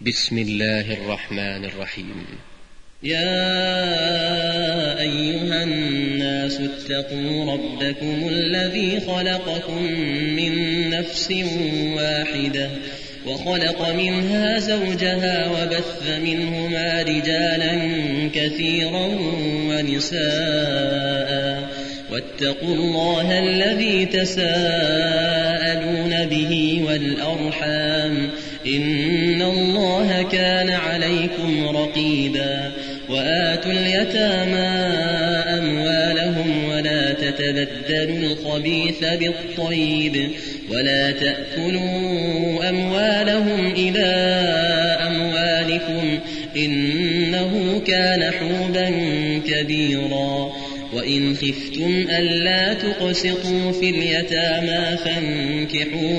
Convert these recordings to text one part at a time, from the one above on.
بسم الله الرحمن الرحيم. يا أيها الناس اتقوا ربكم الذي خلقكم من نفس واحدة وخلق منها زوجها وبث منهما رجالا كثيرا ونساء واتقوا الله الذي تساءلون به والأرحام إن الله كان عليكم رقيبا. وآتوا اليتامى أموالهم ولا تتبدلوا الخبيث بالطيب ولا تأكلوا أموالهم إلى أموالكم إنه كان حوبا كبيرا. وإن خفتم ألا تقسطوا في اليتامى فانكحوا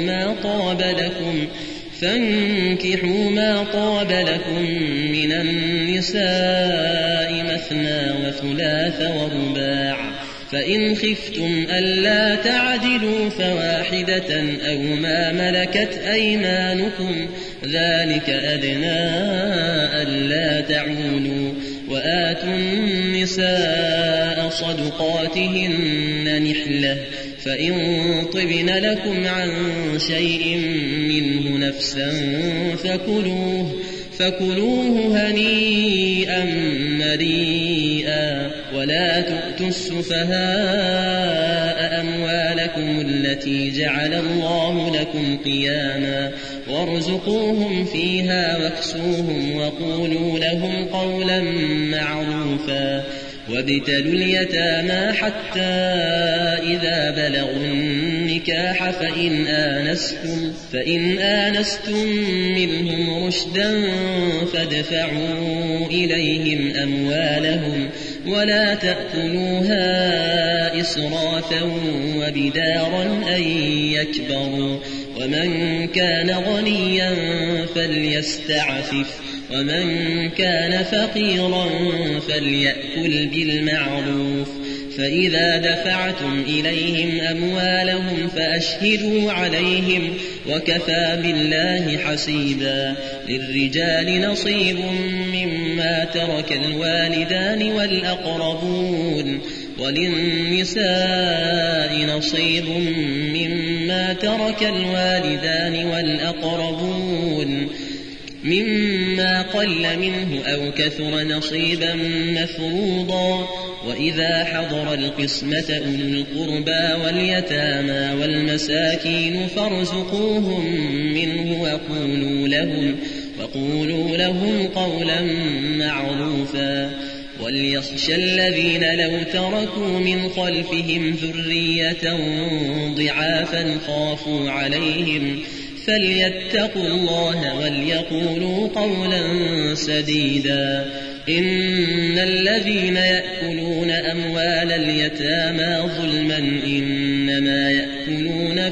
ما طاب لكم من النساء مثنى وثلاث ورباع، فإن خفتم ألا تعدلوا فواحدة أو ما ملكت أيمانكم ذلك أدنى ألا تعولوا. وآتوا النساء صدقاتهن نحلة، فإن طبن لكم عن شيء منه نفسا فكلوه هنيئا مريئا. ولا تؤتوا السفهاء أموالكم التي جعل الله لكم قياما وارزقوهم فيها واكسوهم وقولوا لهم قولا معروفا. وابتلوا اليتامى حتى إذا بلغوا النكاح فإن آنستم منهم رشدا فادفعوا إليهم أموالهم ولا تأكلوها إسرافا وبدارا أن يكبروا. ومن كان غنيا فليستعفف ومن كان فقيرا فليأكل بالمعروف. فإذا دفعتم إليهم أموالهم فأشهدوا عليهم وكفى بالله حسيبا. للرجال نصيب مما ترك الوالدان والأقربون وللنساء نصيب مما ترك الوالدان والأقربون مما قل منه أو كثر نصيبا مفروضا. وإذا حضر القسمة أولو القربى واليتامى والمساكين فارزقوهم منه وقولوا لهم قولا معروفا. وليخشى الذين لو تركوا من خلفهم ذرية ضعافا خافوا عليهم فليتقوا الله وليقولوا قولا سديدا. إن الذين يأكلون أموال اليتامى ظلما إنما يأكلون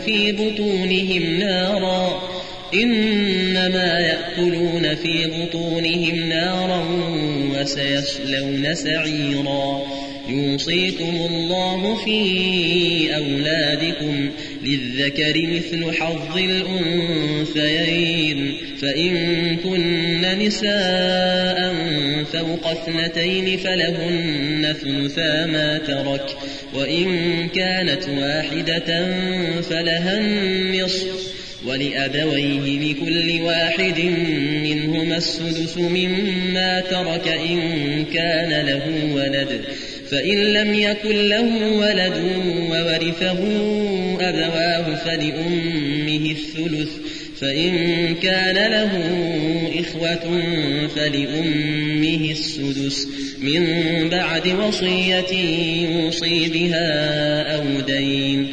في بطونهم نارا وسيصلون سعيرا. يوصيكم الله في أولادكم للذكر مثل حظ الأنثيين، فإن كن نساء فوق 2 فلهن ثلثا ما ترك، وإن كانت واحدة فلها النصف، ولأبويه لكل واحد منهما السدس مما ترك إن كان له ولد، فإن لم يكن له ولد وورثه أبواه فلأمه الثلث، فإن كان له إخوة فلأمه السدس من بعد وصية يوصي بها أو دين.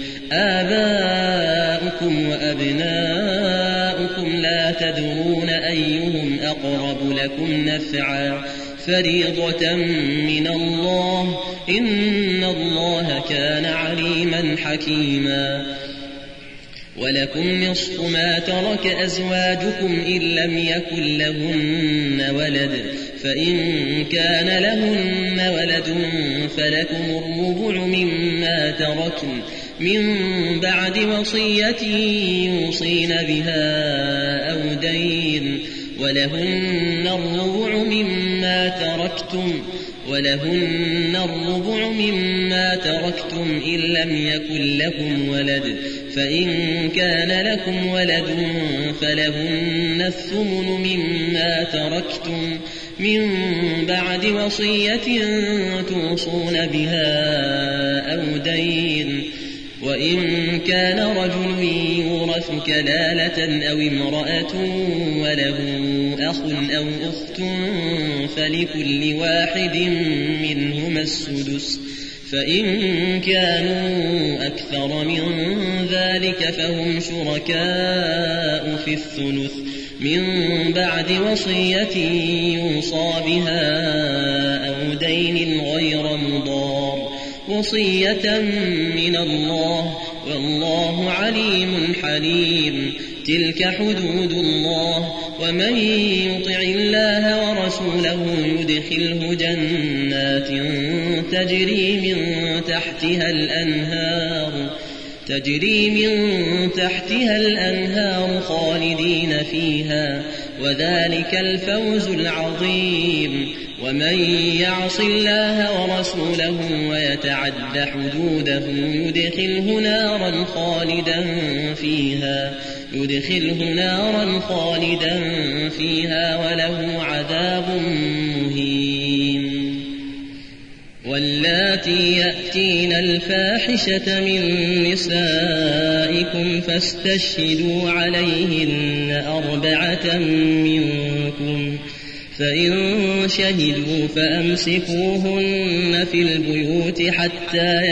آباؤكم وأبناؤكم لا تدرون أيهم أقرب لكم نفعا فريضة من الله إن الله كان عليما حكيما. ولكم نصف ما ترك أزواجكم إن لم يكن لهن ولد، فإن كان لهن ولد فلكم الربع مما تركن من بعد وصية يوصين بها أو دين. ولهن الربع مما تركتم إن لم يكن لكم ولد، فإن كان لكم ولد فلهن الثمن مما تركتم من بعد وصية توصون بها أو دين. وإن كان رجل يورث كلالة أو امرأة وله أخ أو أخت فلكل واحد منهما السدس، فإن كانوا أكثر من ذلك فهم شركاء في الثلث من بعد وصية يوصى بها أو دين غير مضار، وصية من الله والله عليم حليم. تلك حدود الله، ومن يطع الله ورسوله يدخله جنات تجري من تحتها الأنهار خالدين فيها، وذلك الفوز العظيم. ومن يعص الله ورسوله ويتعد حدوده يدخله نارا خالدا فيها وله عذاب مهين. واللاتي يأتين الفاحشة من نسائكم فاستشهدوا عليهن 4 منكم، فإن شهدوا فأمسكوهن في البيوت حتى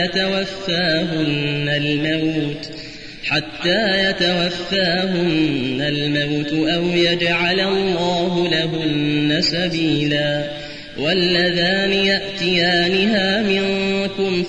يتوفاهن الموت أو يجعل الله لهن سبيلا. واللذان يأتيانها منكم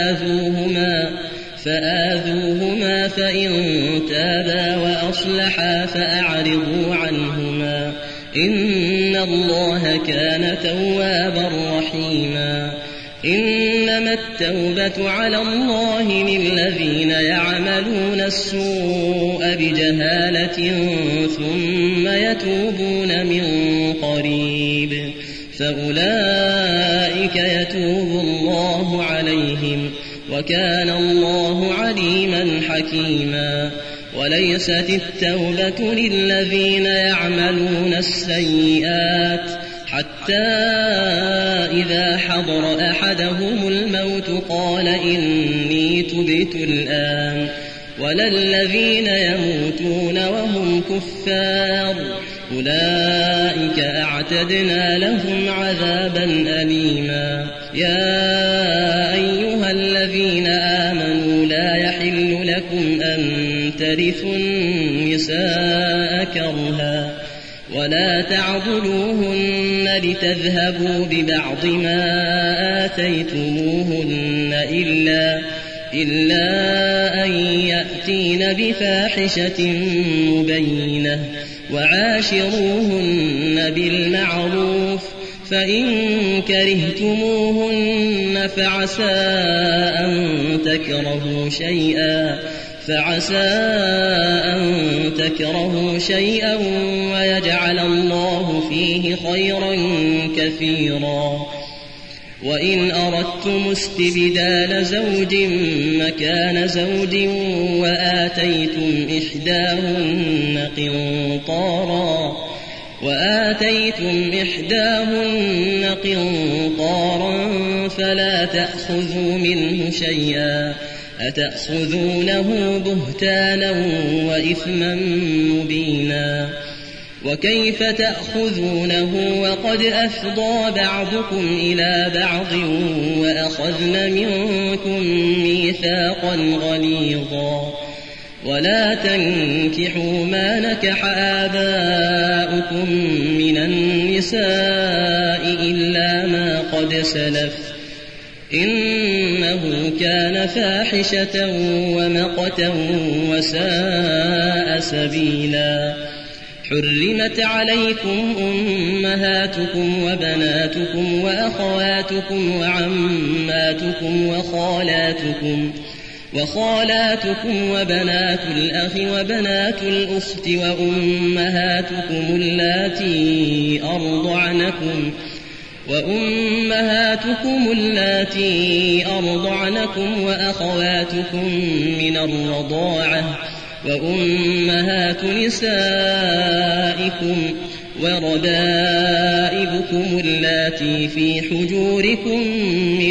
فآذوهما فإن تابا وأصلحا فأعرضوا عنهما، إن الله كان توابا رحيما. إنما التوبة على الله للذين يعملون السوء بجهالة ثم يتوبون من قريب فأولئك يتوب الله عليهم، وكان الله عليما حكيما. وليست التوبة للذين يعملون السيئات حتى إذا حضر أحدهم الموت قال إني تبت الآن، ولا الذين يموتون وهم كفار، أولئك أعتدنا لهم عذابا أليما. يا أيها الذين آمنوا لا يحل لكم أن ترثوا النساء كرها، ولا تعضلوهن لتذهبوا ببعض ما آتيتموهن إلا أن يأتين بفاحشة مبينة، وعاشروهن بالمعروف، فإن كرهتموهن فعسى أن تكرهوا شيئا ويجعل الله فيه خيرا كثيرا. وإن أردتم استبدال زوج مكان زوج وآتيتم إحداهن قنطارا فلا تأخذوا منه شيئا، أتأخذونه بهتانا وإثما مبينا. وكيف تأخذونه وقد أفضى بعضكم إلى بعض وأخذن منكم ميثاقا غليظا. ولا تنكحوا ما نكح آباؤكم من النساء إلا ما قد سلف، إنه كان فاحشة ومقتا وساء سبيلا. حرمت عليكم أمهاتكم وبناتكم وأخواتكم وعماتكم وخالاتكم وبنات الأخ وبنات الأخت وأمهاتكم اللاتي أرضعنكم وأخواتكم من الرضاعة وأمهات نسائكم وربائبكم اللاتي في حجوركم من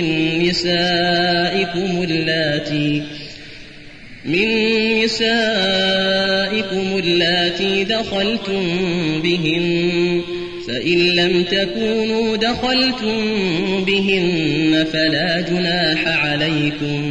نسائكم اللاتي دخلتم بهن، فإن لم تكونوا دخلتم بهن فلا جناح عليكم،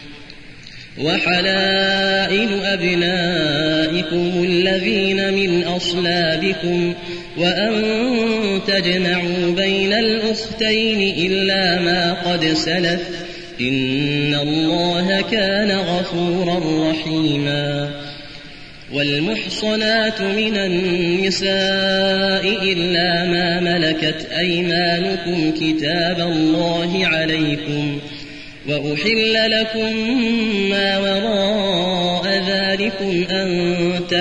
وحلائل أبنائكم الذين من أصلابكم، وأن تجمعوا بين الأختين إلا ما قد سلف، إن الله كان غفورا رحيما. والمحصنات من النساء إلا ما ملكت أيمانكم كتاب الله عليكم، وأحل لكم ما وراء ذلكم أن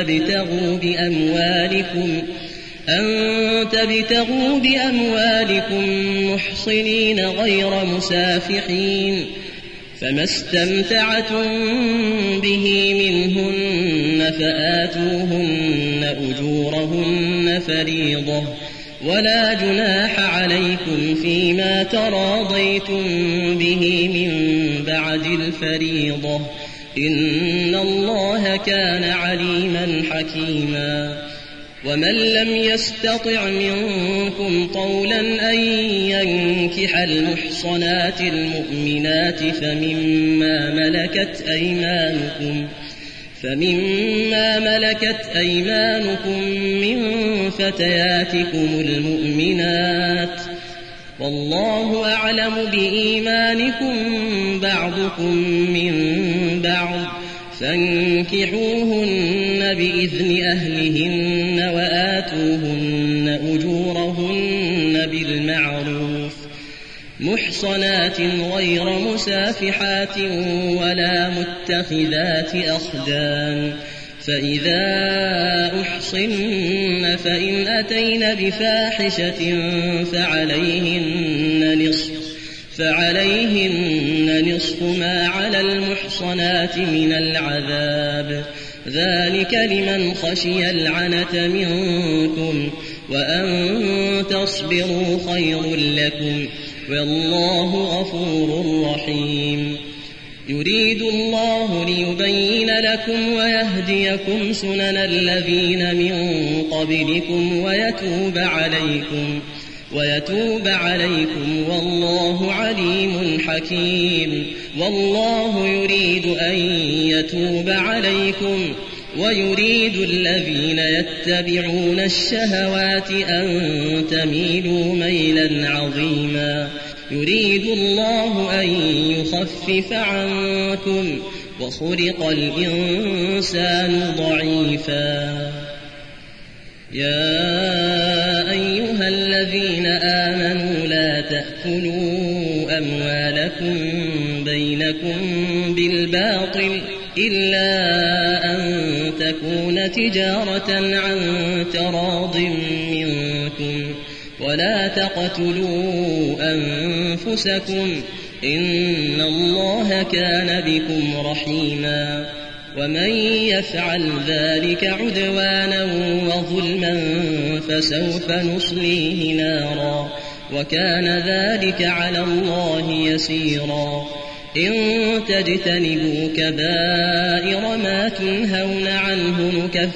تبتغوا بأموالكم محصنين غير مسافحين، فما استمتعتم به منهن فآتوهن أجورهن فريضة، ولا جناح عليكم فيما تراضيتم به من بعد الفريضة، إن الله كان عليما حكيما. ومن لم يستطع منكم طولا أن ينكح المحصنات المؤمنات فمما ملكت أيمانكم من فتياتكم المؤمنات، والله أعلم بإيمانكم بعضكم من بعض، فانكحوهن بإذن أهلهن وآتوهن أجورهن بالمعروف، محصنات غير مسافحات ولا متخذات أخدان، فإذا أحصن فإن أتين بفاحشة فعليهن نصف ما على المحصنات من العذاب، ذلك لمن خشي العنة منكم، وأن تصبروا خير لكم، والله غفور رحيم. يريد الله ليبين لكم ويهديكم سنن الذين من قبلكم ويتوب عليكم، والله عليم حكيم. والله يريد أن يتوب عليكم ويريد الذين يتبعون الشهوات أن تميلوا ميلا عظيما. يريد الله أن يخفف عنكم وخلق الإنسان ضعيفا. يا أيها الذين آمنوا لا تأكلوا أموالكم بينكم بالباطل إلا أن تكون تجارة عن تراض منكم، ولا تقتلوا أنفسكم إن الله كان بكم رحيما. ومن يفعل ذلك عدوانا وظلما فسوف نصليه نارا، وكان ذلك على الله يسيرا. إن تجتنبوا كبائر ما تنهون عنه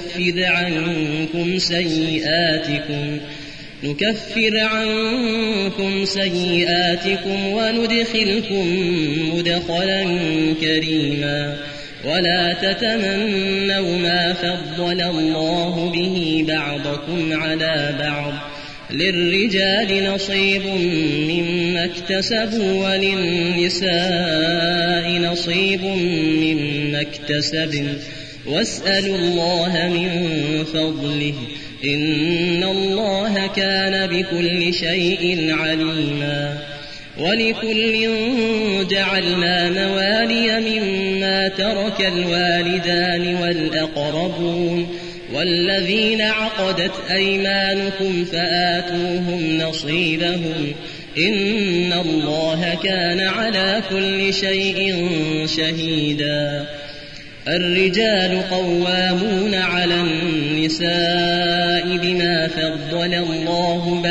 نكفر عنكم سيئاتكم وندخلكم مدخلا كريما. ولا تتمنوا ما فضل الله به بعضكم على بعض، للرجال نصيب مما اكتسبوا وللنساء نصيب مما اكتسبن، واسألوا الله من فضله إن الله كان بكل شيء عليما. ولكل جعلنا موالي مما ترك الوالدان والأقربون والذين عقدت أيمانكم فآتوهم نصيبهم إن الله كان على كل شيء شهيدا. الرجال قوامون على النساء بما فضل الله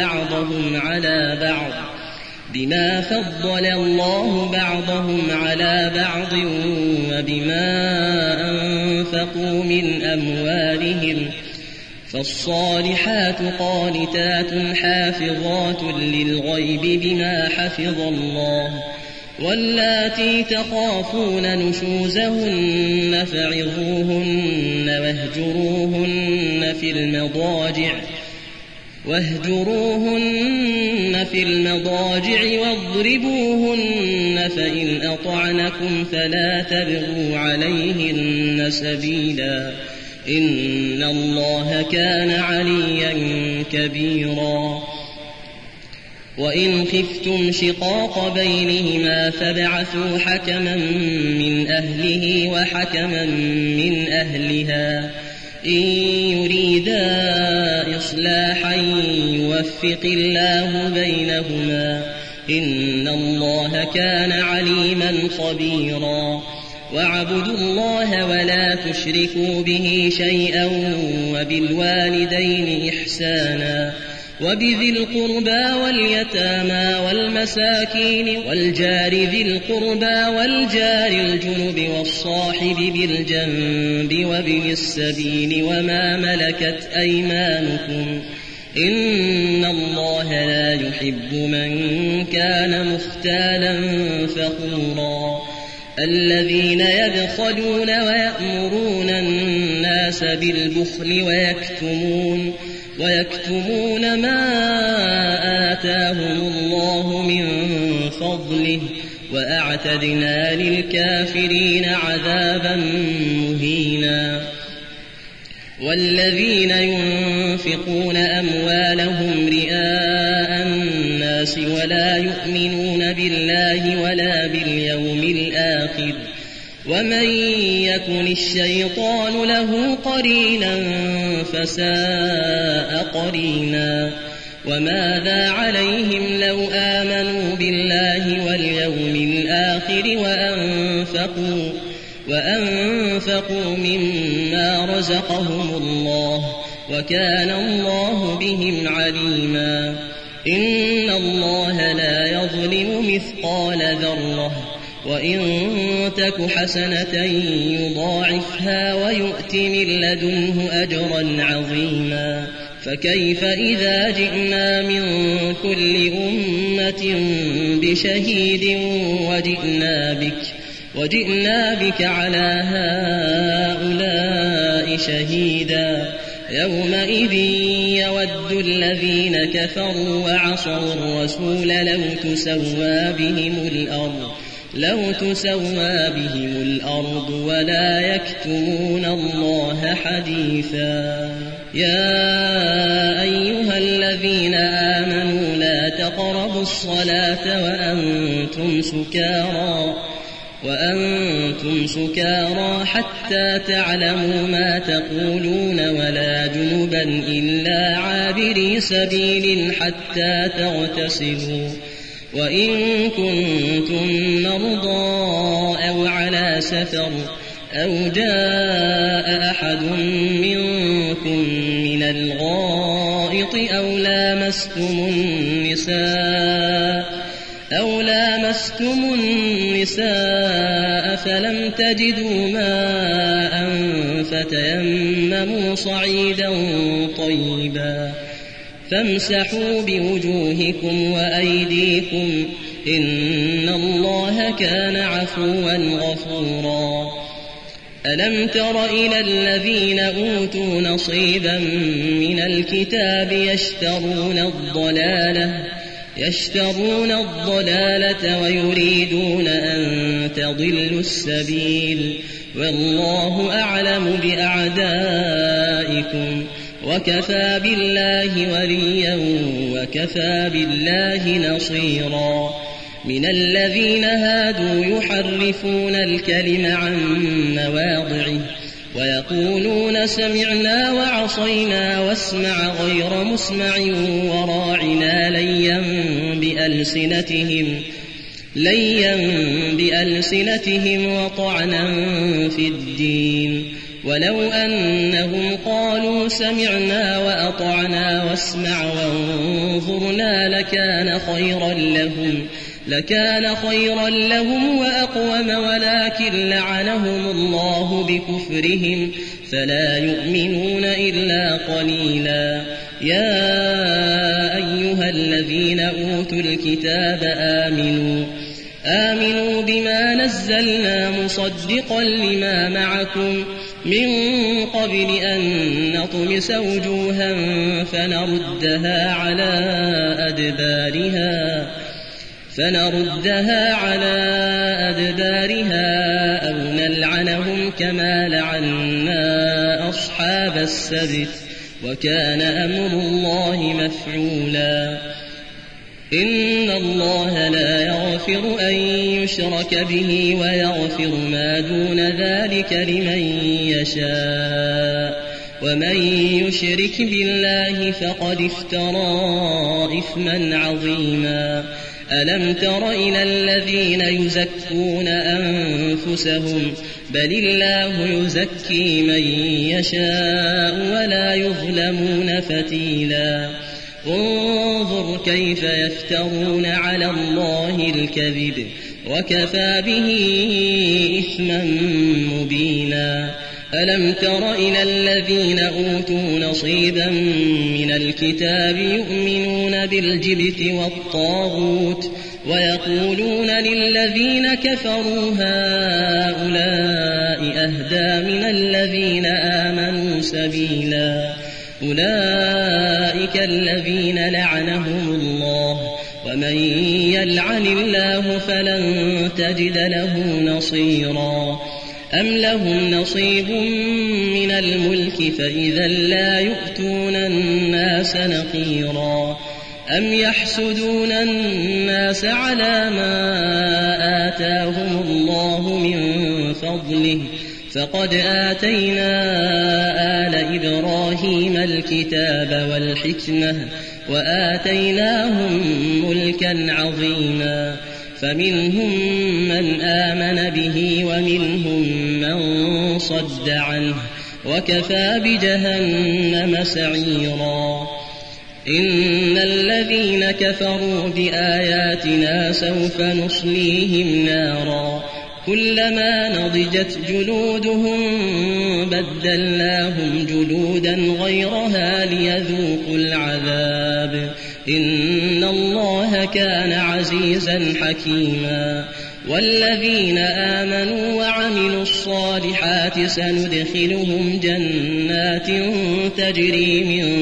بعضهم على بعض وبما أنفقوا من أموالهم فالصالحات قانتات حافظات للغيب بما حفظ الله واللاتي تخافون نشوزهن فعظوهن واهجروهن في المضاجع واضربوهن فإن أطعنكم فلا تبغوا عليهن سبيلا إن الله كان عليا كبيرا. وإن خفتم شقاق بينهما فابعثوا حكما من أهله وحكما من أهلها إن يريدا إصلاحا يوفق الله بينهما إن الله كان عليما خبيرا. واعبدوا الله ولا تشركوا به شيئا وبالوالدين إحسانا وبذي القربى واليتامى والمساكين والجار ذي القربى والجار الجنب والصاحب بالجنب وابن السبيل وما ملكت أيمانكم إن الله لا يحب من كان مختالا فخورا. الذين يبخلون ويأمرون الناس بالبخل ويكتمون ما آتاهم الله من فضله وأعتدنا للكافرين عذابا مهينا. والذين ينفقون أموالهم رئاء الناس ولا يؤمنون بالله ولا باليوم الآخر ومن يكن الشيطان له قرينا فساء قرينا. وماذا عليهم لو آمنوا بالله واليوم الآخر وأنفقوا مما رزقهم الله وكان الله بهم عليما. إن الله لا يظلم مثقال ذرة وإن تك حسنة يضاعفها ويؤت من لدنه أجرا عظيما. فكيف إذا جئنا من كل أمة بشهيد وجئنا بك على هؤلاء شهيدا يومئذ يود الذين كفروا وعصوا الرسول لو تسوى بهم الأرض ولا يكتمون الله حديثا. يا أيها الذين آمنوا لا تقربوا الصلاة وأنتم سكارى حتى تعلموا ما تقولون ولا جنبا إلا عابري سبيل حتى تغتسلوا وإن كنتم مرضى أو على سفر أو جاء أحد منكم من الغائط أو لامستم النساء فلم تجدوا ماء فتيمموا صعيدا طيبا فامسحوا بوجوهكم وأيديكم إن الله كان عفوا غفورا. ألم تر إلى الذين أوتوا نصيبا من الكتاب يشترون الضلالة ويريدون أن تضلوا السبيل والله أعلم بأعدائكم وكفى بالله وليا وكفى بالله نصيرا. من الذين هادوا يحرفون الكلم عن مواضعه ويقولون سمعنا وعصينا واسمع غير مسمع وراعنا ليا بألسنتهم وطعنا في الدين ولو أنهم قالوا سمعنا وأطعنا واسمع وانظرنا لكان خيرا لهم وأقوم ولكن لعنهم الله بكفرهم فلا يؤمنون إلا قليلا يا أيها الذين أوتوا الكتاب آمنوا بما نزلنا مصدقا لما معكم من قبل أن نطمس وجوها فنردها على أدبارها أو نلعنهم كما لعنا أصحاب السبت وكان أمر الله مفعولا إن الله لا يغفر أن يشرك به ويغفر ما دون ذلك لمن يشاء ومن يشرك بالله فقد افترى إثما عظيما ألم تر إلى الذين يزكون أنفسهم بل الله يزكي من يشاء ولا يظلمون فتيلا انظر كيف يفترون على الله الكذب وكفى به إثما مبينا ألم تر إلى الذين أوتوا نصيبا من الكتاب يؤمنون بالجبت والطاغوت ويقولون للذين كفروا هؤلاء أهدى من الذين آمنوا سبيلا أولئك الذين لعنهم الله ومن يلعن الله فلن تجد له نصيرا أم لهم نصيب من الملك فإذا لا يؤتون الناس نقيرا أم يحسدون الناس على ما آتاهم الله من فضله فقد آتينا آل إبراهيم الكتاب والحكمة وآتيناهم ملكا عظيما فمنهم من آمن به ومنهم من صد عنه وكفى بجهنم سعيرا إن الذين كفروا بآياتنا سوف نصليهم نارا كلما نضجت جلودهم بدلناهم جلودا غيرها ليذوقوا العذاب إن الله كان عزيزا حكيما والذين آمنوا وعملوا الصالحات سندخلهم جنات تجري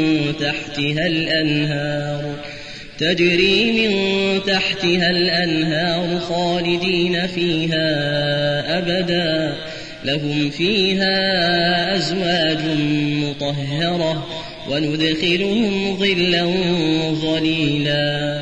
من تحتها الأنهار خالدين فيها أبدا لهم فيها أزواج مطهرة وندخلهم ظلا ظليلا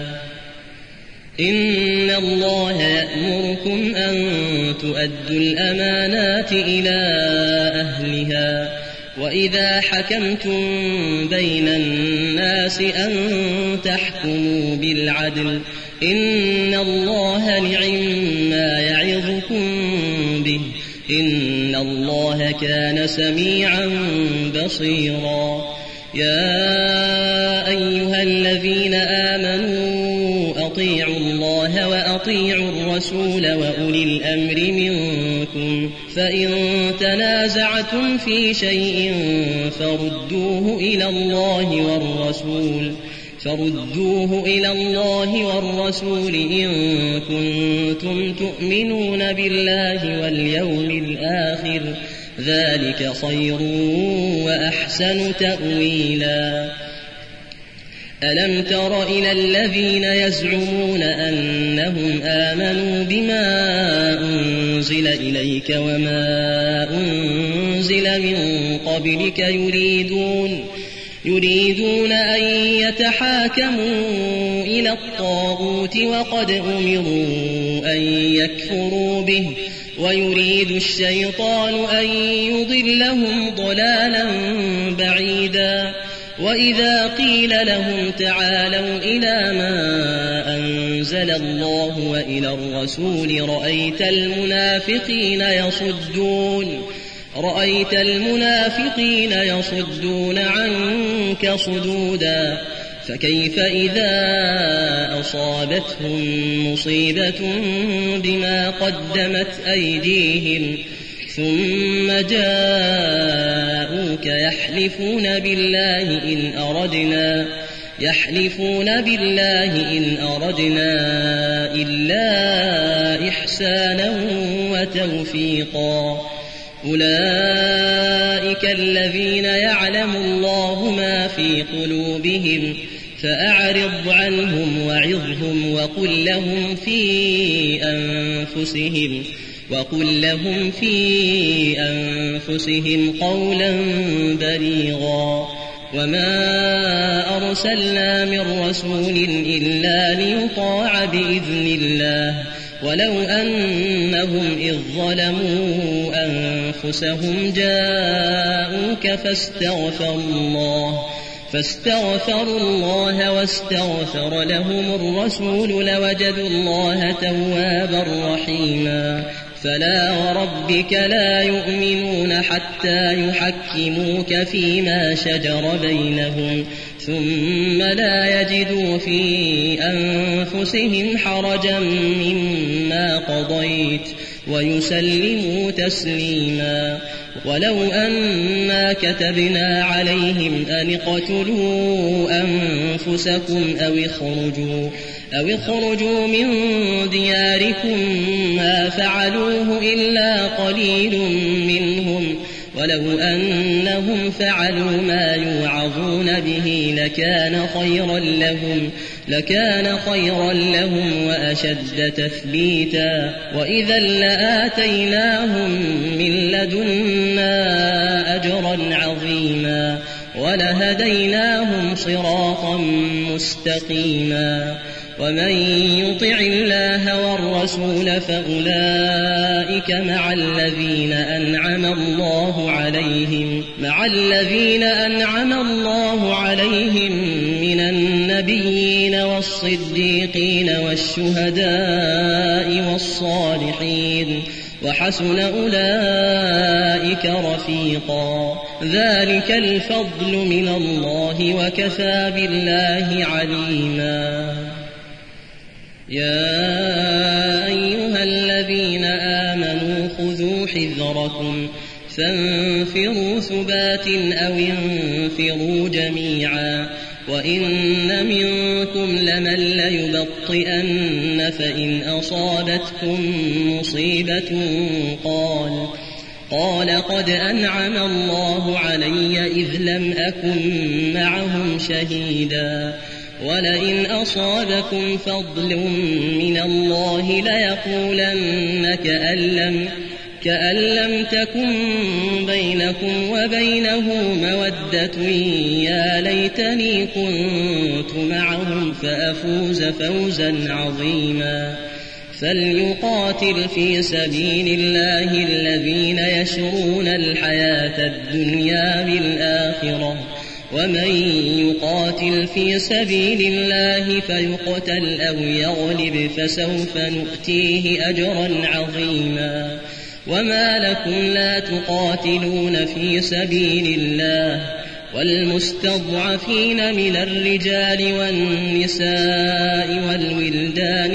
إن الله يأمركم أن تؤدوا الأمانات إلى أهلها وإذا حكمتم بين الناس أن تحكموا بالعدل إن الله نعم يعظكم به إن الله كان سميعا بصيرا يا أيها الذين آمنوا أطيعوا الله وأطيعوا الرسول وأولي الأمر منكم فإن تنازعتم في شيء فردوه إلى الله والرسول إن كنتم تؤمنون بالله واليوم الآخر ذلك خير وأحسن تأويلا ألم تر إلى الذين يزعمون أنهم آمنوا بما أنزل إليك وما أنزل من قبلك يريدون أن يتحاكموا إلى الطاغوت وقد أمروا أن يكفروا به ويريد الشيطان أن يضلهم ضلالا بعيدا وإذا قيل لهم تعالوا إلى ما أنزل الله وإلى الرسول رأيت المنافقين يصدون عنك صدودا فكيف إذا أصابتهم مصيبة بما قدمت أيديهم ثم جاءوك يحلفون بالله إن أردنا إلا إحسانا وتوفيقا أولئك الذين يعلم الله ما في قلوبهم فأعرض عنهم وعظهم وقل لهم في أنفسهم قولا بليغا وما أرسلنا من رسول إلا ليطاع بإذن الله ولو أنهم إذ ظلموا أنفسهم جاءوك فاستغفروا الله واستغفر لهم الرسول لوجدوا الله توابا رحيما فلا وربك لا يؤمنون حتى يحكموك فيما شجر بينهم ثم لا يجدوا في أنفسهم حرجا مما قضيت ويسلموا تسليما ولو أنا كتبنا عليهم أن اقتلوا أنفسكم أو اخرجوا من دياركم ما فعلوه إلا قليل منهم ولو أنهم فعلوا ما يوعظون به لكان خيرا لهم وأشد تثبيتا وإذا لآتيناهم من لدنا أجرا عظيما ولهديناهم صراطا مستقيما ومن يطع الله والرسول فأولئك مع الذين أنعم الله عليهم من النبيين والصديقين والشهداء والصالحين وحسن أولئك رفيقا ذلك الفضل من الله وكفى بالله عليما يا أيها الذين آمنوا خذوا حذركم فانفروا ثبات أو انفروا جميعا وإن منكم لمن ليبطئن فإن أصابتكم مصيبة قال قد أنعم الله علي إذ لم أكن معهم شهيدا ولئن أصابكم فضل من الله ليقولن كأن لم تكن بينكم وبينه مودة يا ليتني كنت معهم فأفوز فوزا عظيما فليقاتل في سبيل الله الذين يشرون الحياة الدنيا بالآخرة ومن يقاتل في سبيل الله فيقتل أو يغلب فسوف نؤتيه أجرا عظيما وما لكم لا تقاتلون في سبيل الله والمستضعفين من الرجال والنساء والولدان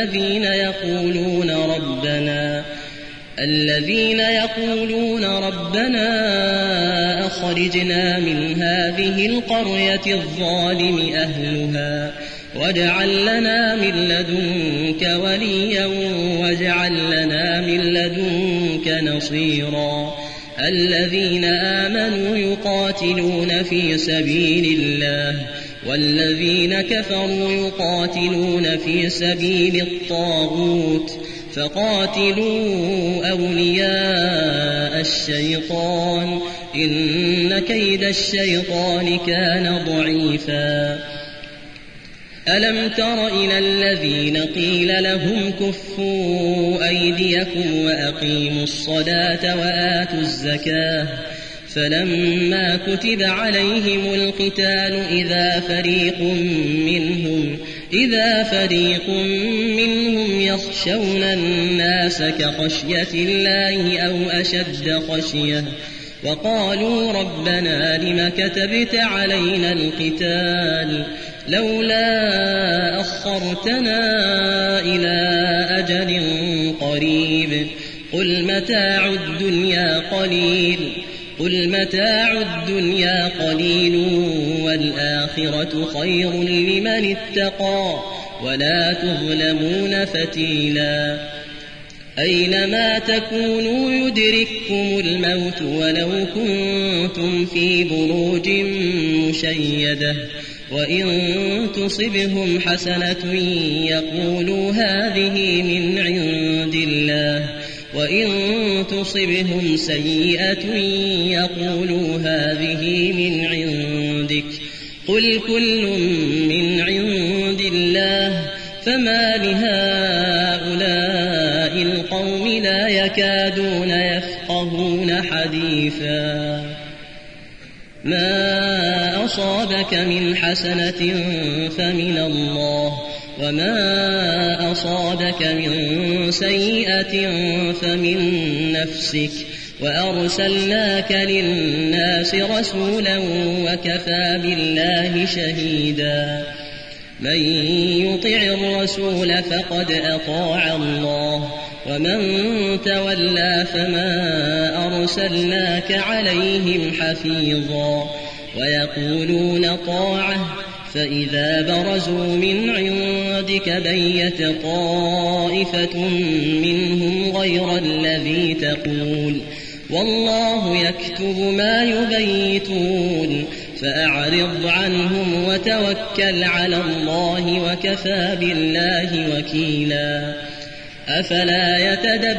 الذين يقولون ربنا أخرجنا من هذه القرية الظالم أهلها واجعل لنا من لدنك وليا واجعل لنا من لدنك نصيرا الذين آمنوا يقاتلون في سبيل الله والذين كفروا يقاتلون في سبيل الطاغوت فقاتلوا أولياء الشيطان إن كيد الشيطان كان ضعيفا ألم تر إلى الذين قيل لهم كفوا أيديكم وأقيموا الصلاة وآتوا الزكاة فلما كتب عليهم القتال إذا فريق منهم يخشون الناس كخشية الله أو أشد خشية وقالوا ربنا لم كتبت علينا القتال لولا أخرتنا إلى أجل قريب قل متاع الدنيا قليل والآخرة خير لمن اتقى ولا تظلمون فتيلا أينما تكونوا يدرككم الموت ولو كنتم في بروج مشيدة وإن تصبهم حسنة يقولوا هذه من عند الله وإن تصبهم سيئة يقولوا هذه من عندك قل كل من عند الله فما لهؤلاء القوم لا يكادون يفقهون حديثا ما أصابك من حسنة فمن الله وما أصابك من سيئة فمن نفسك وأرسلناك للناس رسولا وكفى بالله شهيدا من يطع الرسول فقد أطاع الله ومن تولى فما أرسلناك عليهم حفيظا ويقولون طاعة فإذا برزوا من عندك بيت طائفة منهم غير الذي تقول والله يكتب ما يبيتون فأعرض عنهم وتوكل على الله وكفى بالله وكيلا أفلا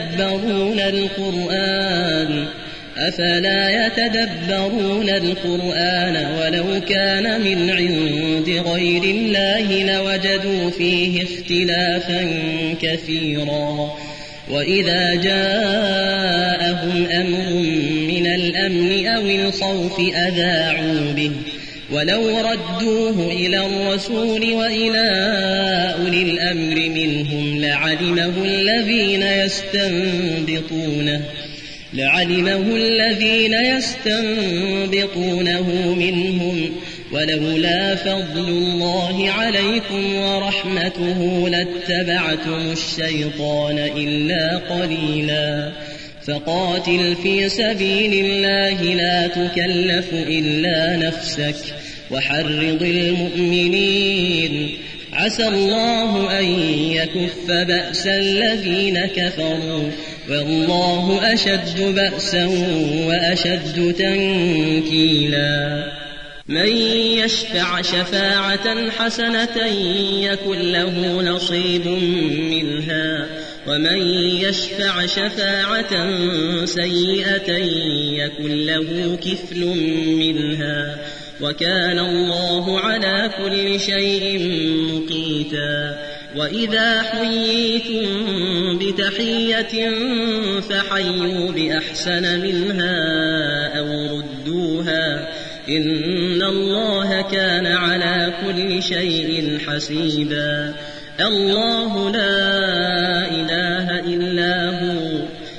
يتدبرون القرآن ولو كان من عند غير الله لوجدوا فيه اختلافا كثيرا وإذا جاءهم أمر من الأمن أو الخوف أذاعوا به ولو ردوه إلى الرسول وإلى أولي الأمر منهم لعلمه الذين يستنبطونه منهم ولولا فضل الله عليكم ورحمته لاتبعتم الشيطان إلا قليلا فقاتل في سبيل الله لا تكلف إلا نفسك وحرض المؤمنين عسى الله أن يكف بأس الذين كفروا والله أشد بأسا وأشد تنكيلا من يشفع شفاعة حسنة يكن له نصيب منها ومن يشفع شفاعة سيئة يكن له كفل منها وكان الله على كل شيء مقيتا وإذا حييتم بتحية فحيوا بأحسن منها أو ردوها إن الله كان على كل شيء حسيبا الله لا إله إلا هو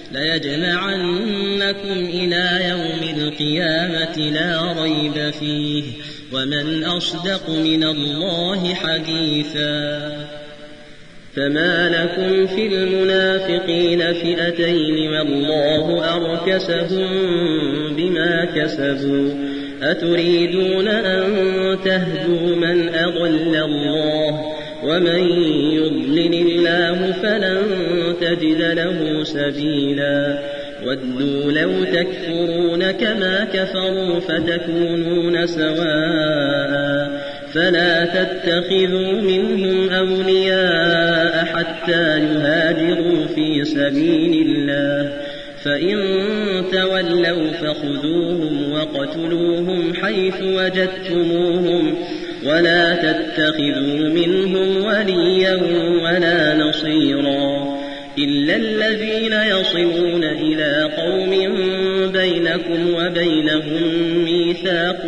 ليجمعنكم إلى يوم القيامة لا ريب فيه ومن أصدق من الله حديثا فما لكم في المنافقين فئتين والله أركسهم بما كسبوا أتريدون أن تهدوا من أضل الله ومن يضلل الله فلن تجد له سبيلا ودوا لو تكفرون كما كفروا فتكونون سواء فلا تتخذوا منهم أولياء حتى يهاجروا في سبيل الله فإن تولوا فخذوهم وقتلوهم حيث وجدتموهم ولا تتخذوا منهم وليا ولا نصيرا إلا الذين يصلون إلى قوم بينكم وبينهم ميثاق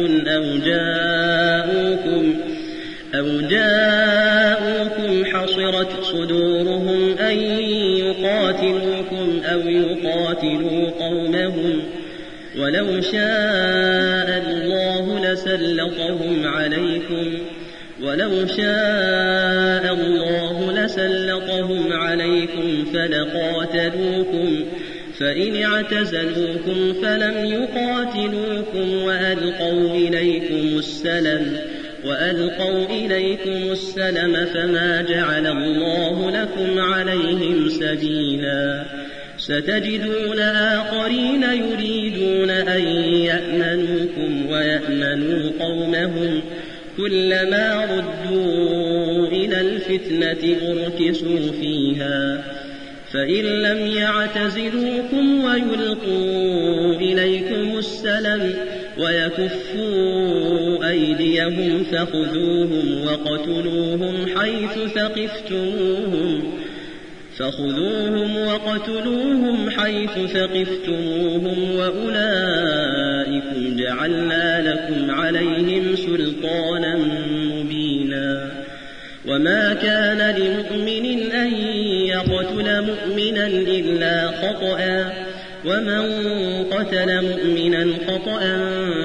أو جاءوكم حصرت صدورهم أن يقاتلوكم أو يقاتلوا قومهم ولو شاء الله لسلطهم عليكم فلقاتلوكم فإن اعتزلوكم فلم يقاتلوكم وألقوا إليكم السلم فما جعل الله لكم عليهم سبيلا ستجدون آخرين يريدون أن يأمنوكم ويأمنوا قومهم كلما ردوا إلى الفتنة أركسوا فيها فإن لم يعتزلوكم ويلقوا إليكم السلم ويكفوا أيديهم فخذوهم وقتلوهم حيث ثقفتموهم وأولئكم جعلنا لكم عليهم سلطانا مبينا وما كان لمؤمن أن يقتل مؤمنا إلا خطأ ومن قتل مؤمنا خطأ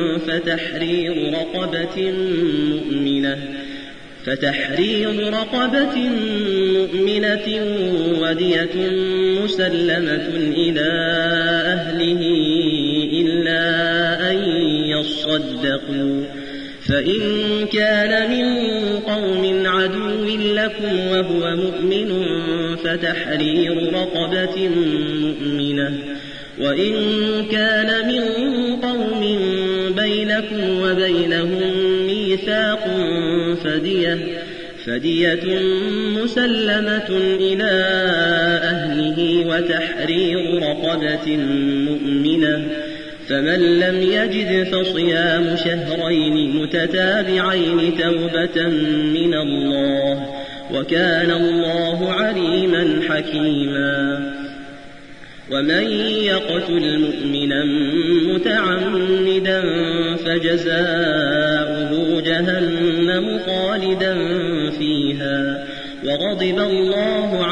فتحرير رقبة مؤمنة ودية مسلمة إلى أهله إلا أن يصدقوا فإن كان من قوم عدو لكم وهو مؤمن فتحرير رقبة مؤمنة وإن كان من قوم بينكم وبينهم ميثاق فدية مسلمة إلى أهله وتحرير رقبة مؤمنة فمن لم يجد فصيام شهرين متتابعين توبة من الله وكان الله عليما حكيما ومن يقتل مؤمنا متعمدا فجزاؤه جهنم خالدا فيها وغضب الله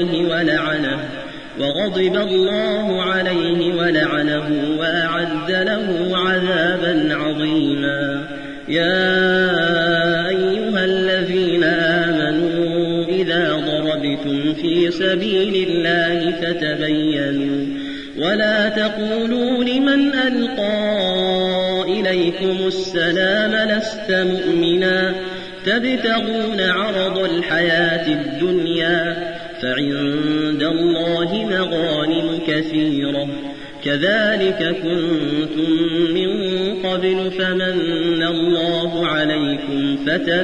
عليه ولعنه وأعد له عذابا عظيما يا أيها الذين آمنوا إذا ضربتم في سبيل الله فتبينوا ولا تقولوا لمن ألقى إليكم السلام لست مؤمنا تبتغون عرض الحياة الدنيا فعند الله مغانم كثيرة كذلك كنتم من قبل فمن الله عليكم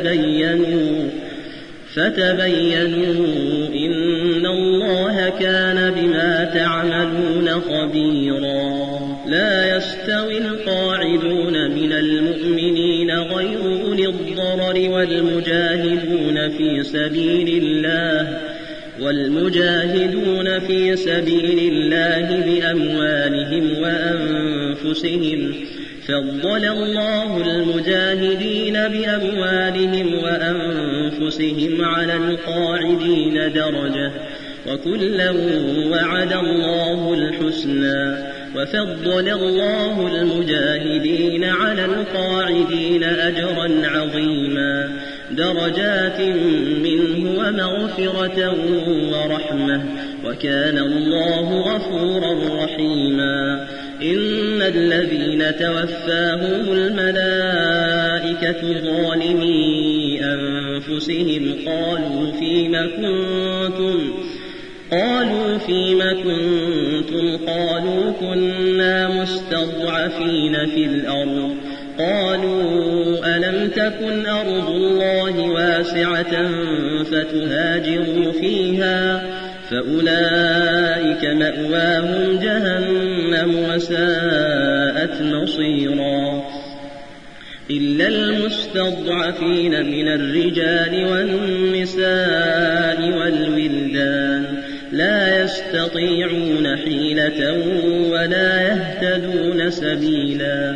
فتبينوا إن الله كان بما تعملون خبيرا لا يستوي القاعدون من المؤمنين غير أولي الضرر والمجاهدون في سبيل الله بأموالهم وأنفسهم فضل الله المجاهدين بأموالهم وأنفسهم على القاعدين درجة وكلا وعد الله الحسنى وفضل الله المجاهدين على القاعدين أجرا عظيما درجات منه ومغفرة ورحمة وكان الله غفورا رحيما إن الذين توفاهم الملائكة ظالمي أنفسهم قالوا فيم كنتم قالوا كنا مستضعفين في الأرض قالوا ألم تكن أرض الله واسعة فتهاجروا فيها فأولئك مأواهم جهنم وساءت مصيرا إلا المستضعفين من الرجال والنساء والولدان لا يستطيعون حيلة ولا يهتدون سبيلا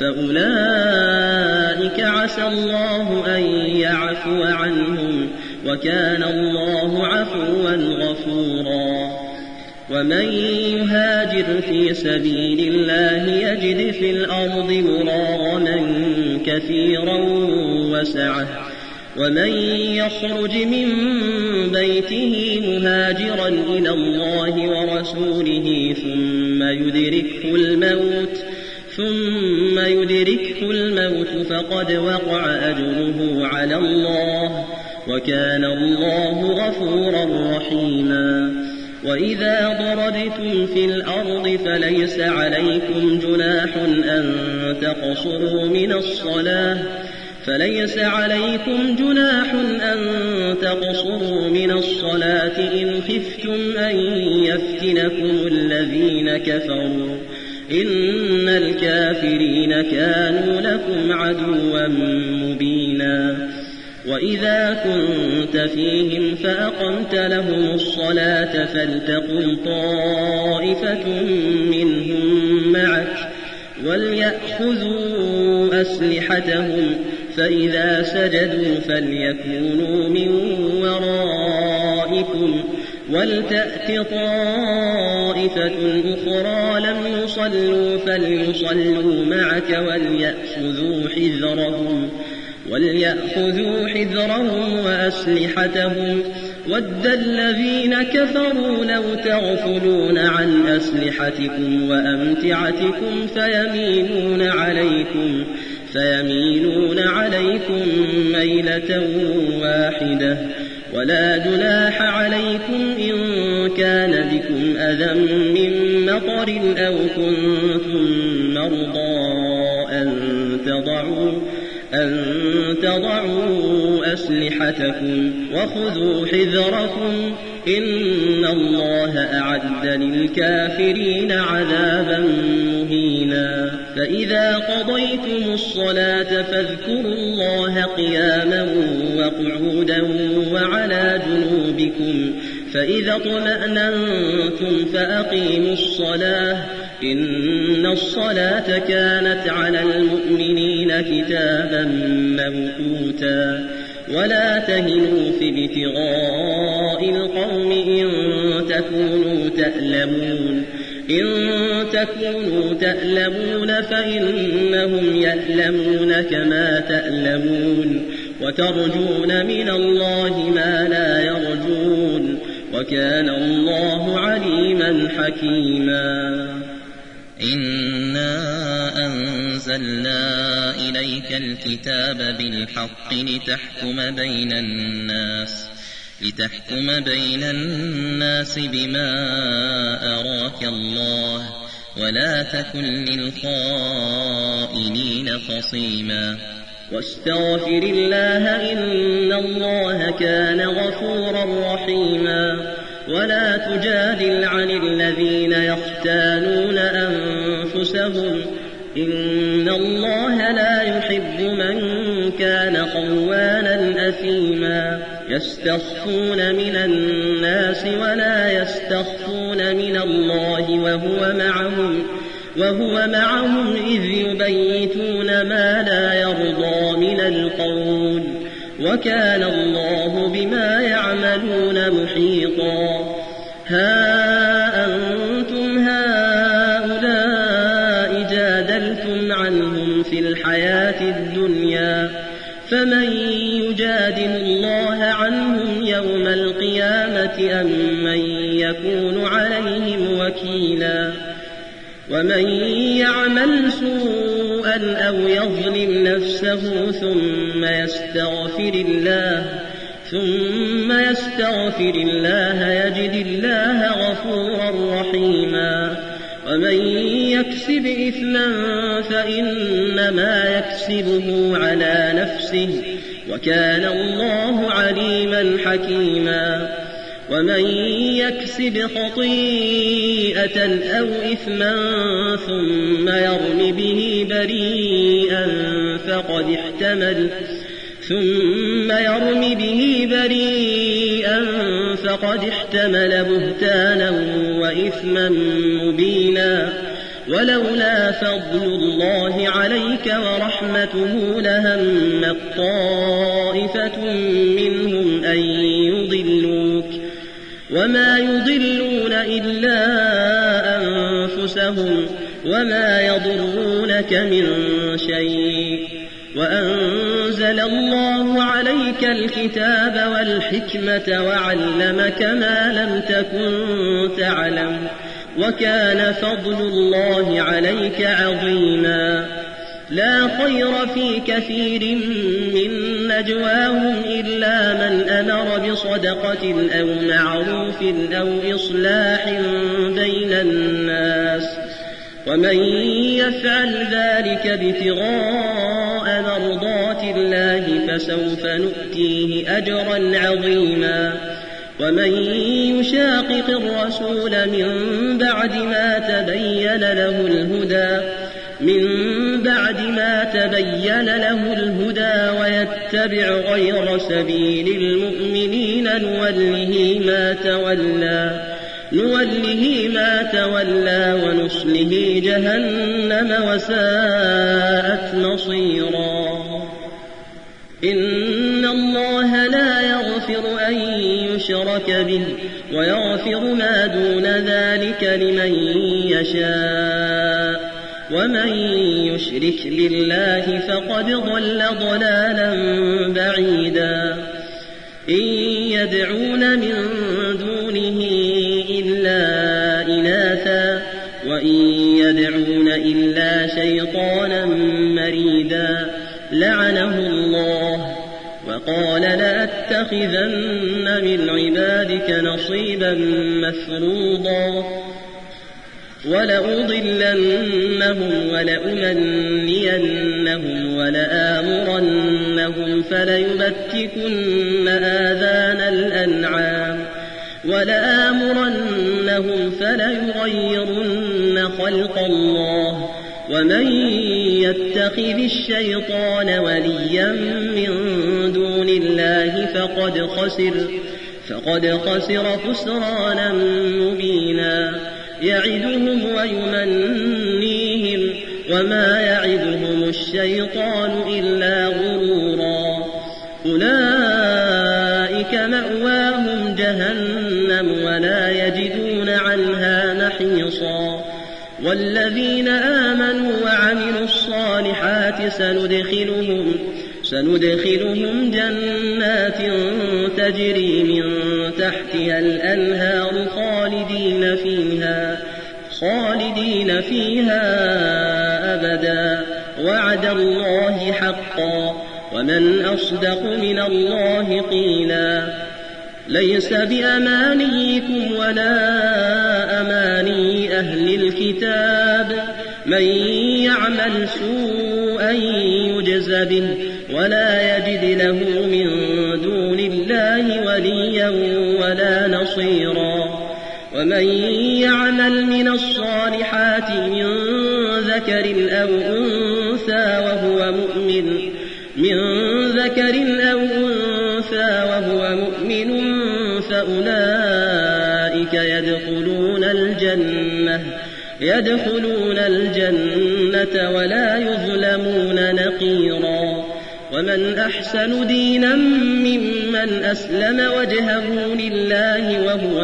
فأولئك عسى الله أن يعفو عنهم وكان الله عفوا غفورا ومن يهاجر في سبيل الله يجد في الأرض مراغما كثيرا وسعة ومن يخرج من بيته مهاجرا إلى الله ورسوله ثم يدركه الموت فقد وقع أجره على الله وكان الله غفورا رحيما وإذا ضربتم في الأرض فليس عليكم جناح أن تقصروا من الصلاة إن خفتم أن يفتنكم الذين كفروا إن الكافرين كانوا لكم عدوا مبينا وإذا كنت فيهم فأقمت لهم الصلاة فلتقم طائفة منهم معك وليأخذوا أسلحتهم فإذا سجدوا فليكونوا من ورائكم ولتأت طائفة أخرى لم يصلوا فليصلوا معك وليأخذوا حذرهم وأسلحتهم ود الذين كفروا لو تغفلون عن أسلحتكم وأمتعتكم فيميلون عليكم ميلة واحدة ولا جناح عليكم إن كان بكم أذى من مطر أو كنتم مرضى أن تضعوا أسلحتكم وخذوا حذركم إن الله أعد للكافرين عذابا مهينا فإذا قضيتم الصلاة فاذكروا الله قياما وقعودا وعلى جنوبكم فإذا اطمأننتم فأقيموا الصلاة إن الصلاة كانت على المؤمنين كتابا موقوتا ولا تهنوا في ابتغاء القوم إن تكونوا تألمون فإنهم يألمون كما تألمون وترجون من الله ما لا يرجون وكان الله عليما حكيما إنا أنزلنا إليك الكتاب بالحق لتحكم بين الناس بما أراك الله ولا تكن للخائنين خصيما واستغفر الله إن الله كان غفورا رحيما ولا تجادل عن الذين يختانون أنفسهم إن الله لا يحب من كان خوانا أثيما يستخفون من الناس ولا يستخفون من الله وهو معهم إذ يبيتون ما لا يرضى من القول وكان الله بما يعملون محيطا ها أنتم هؤلاء جادلتم عنهم في الحياة الدنيا فمن يجادل الله عنهم يوم القيامة أم من يكون عليهم وكيلا ومن يعمل سوءا أو يظلم نفسه ثم يستغفر الله يجد الله غفورا رحيما ومن يكسب إثما فإنما يكسبه على نفسه وكان الله عليما حكيما ومن يكسب خطيئة أو إثما ثم يرم به بريئا فقد احتمل بهتانا وإثما مبينا ولولا فضل الله عليك ورحمته لهمت طائفة منهم أن يضلوك وما يضلون إلا أنفسهم وما يضرونك من شيء وأنزل الله عليك الكتاب والحكمة وعلمك ما لم تكن تعلم وكان فضل الله عليك عظيما لا خير في كثير من نجواهم إلا من أمر بصدقة أو معروف أو إصلاح بين الناس ومن يفعل ذلك ابتغاء مرضات الله فسوف نؤتيه أجرا عظيما ومن يشاقق الرسول من بعد ما تبين له الهدى ويتبع غير سبيل المؤمنين نوله ما تولى ونصله جهنم وساءت مصيرا إن الله لا يغفر أن يشرك به ويغفر ما دون ذلك لمن يشاء ومن يشرك بالله فقد ضل ضلالا بعيدا إن يدعون من دونه إلا إناثا وإن يدعون إلا شيطانا مريدا لعنه الله وقال لأتخذن من عبادك نصيبا مفروضا ولأضلنهم ولأمنينهم ولآمرنهم فليبتكن آذان الأنعام فليغيرن خلق الله ومن يتخذ الشيطان وليا من دون الله فقد خسر خسرانا مبينا يعدهم ويمنيهم وما يعدهم الشيطان إلا غرورا أولئك مأواهم جهنم ولا يجدون عنها محيصا والذين آمنوا وعملوا الصالحات سندخلهم جنات تجري من تحتها الأنهار خالدين فيها أبدا وعد الله حقا ومن أصدق من الله قيلا ليس بأمانيكم ولا أماني أهل الكتاب من يعمل سوءا يجز به ولا يجد له من دون الله وليا ولا نصيرا ومن يعمل من الصالحات من ذكر أو أنثى وهو مؤمن فأولئك يدخلون الجنة ولا يظلمون نقيرا ومن أحسن دينا ممن أسلم وجهه لله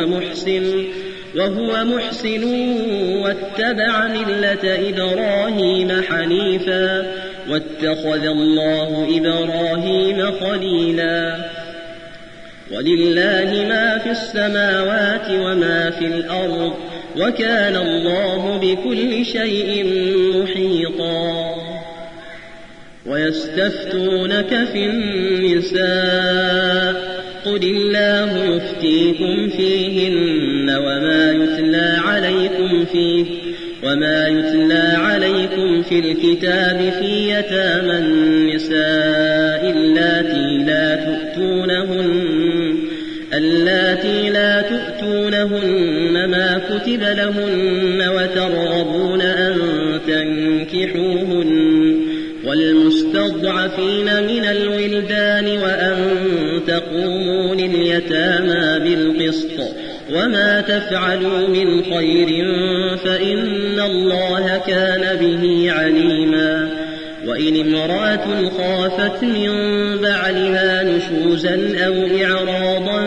وهو محسن واتبع ملة إبراهيم حنيفا واتخذ الله إبراهيم خليلا ولله ما في السماوات وما في الأرض وكان الله بكل شيء محيطا ويستفتونك في النساء قل الله يفتيكم فيهن وما يتلى عليكم في الكتاب في يتامى النساء اللاتي لا تؤتونهن ما كتب لهن وترغبون أن تنكحوهن والمستضعفين من الولدان وأن تقوموا لليتامى بالقسط وما تفعلوا من خير فإن الله كان به عليما. وإن امرأة خافت من بعلها نشوزا أو إعراضا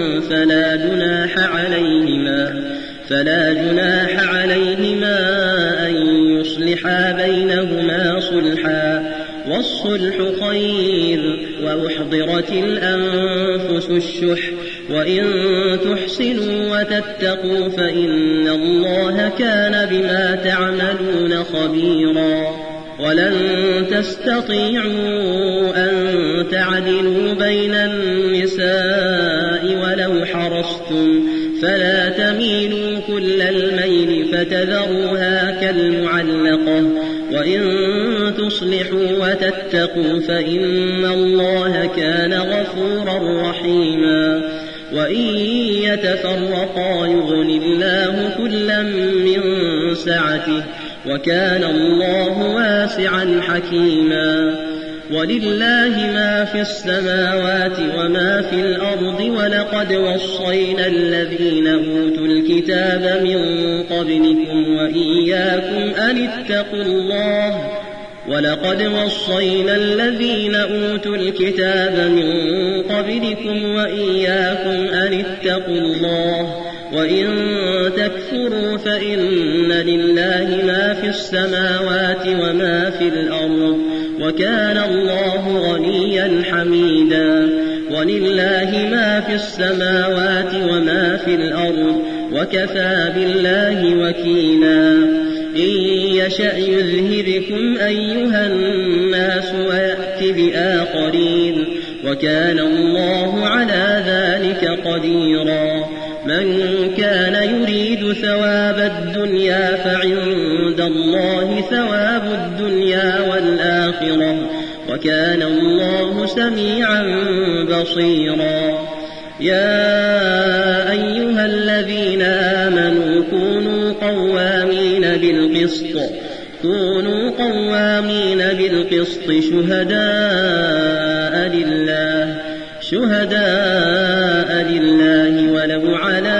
فلا جناح عليهما أن يصلحا بينهما صلحا والصلح خير وأحضرت الأنفس الشح وإن تحسنوا وتتقوا فإن الله كان بما تعملون خبيرا. ولن تستطيعوا أن تعدلوا بين النساء ولو حرصتم فلا تميلوا كل الميل فتذروها كالمعلقة وإن تصلحوا وتتقوا فإن الله كان غفورا رحيما. وإن يتفرقا يغن الله كلا من سعته وكان الله واسعا حكيما. ولله ما في السماوات وما في الأرض ولقد وصينا الذين أوتوا الكتاب من قبلكم وإياكم أن اتقوا الله وإن تكفروا فإن لله ما في السماوات وما في الأرض وكان الله غنيا حميدا. ولله ما في السماوات وما في الأرض وكفى بالله وكيلا. إن يشأ يذهبكم أيها الناس ويأت بآخرين وكان الله على ذلك قديرا. من كان يريد ثواب الدنيا فعند الله ثواب الدنيا والآخرة وكان الله سميعا بصيرا. يا أيها الذين آمنوا كونوا قوامين بالقسط شهداء لله ولو على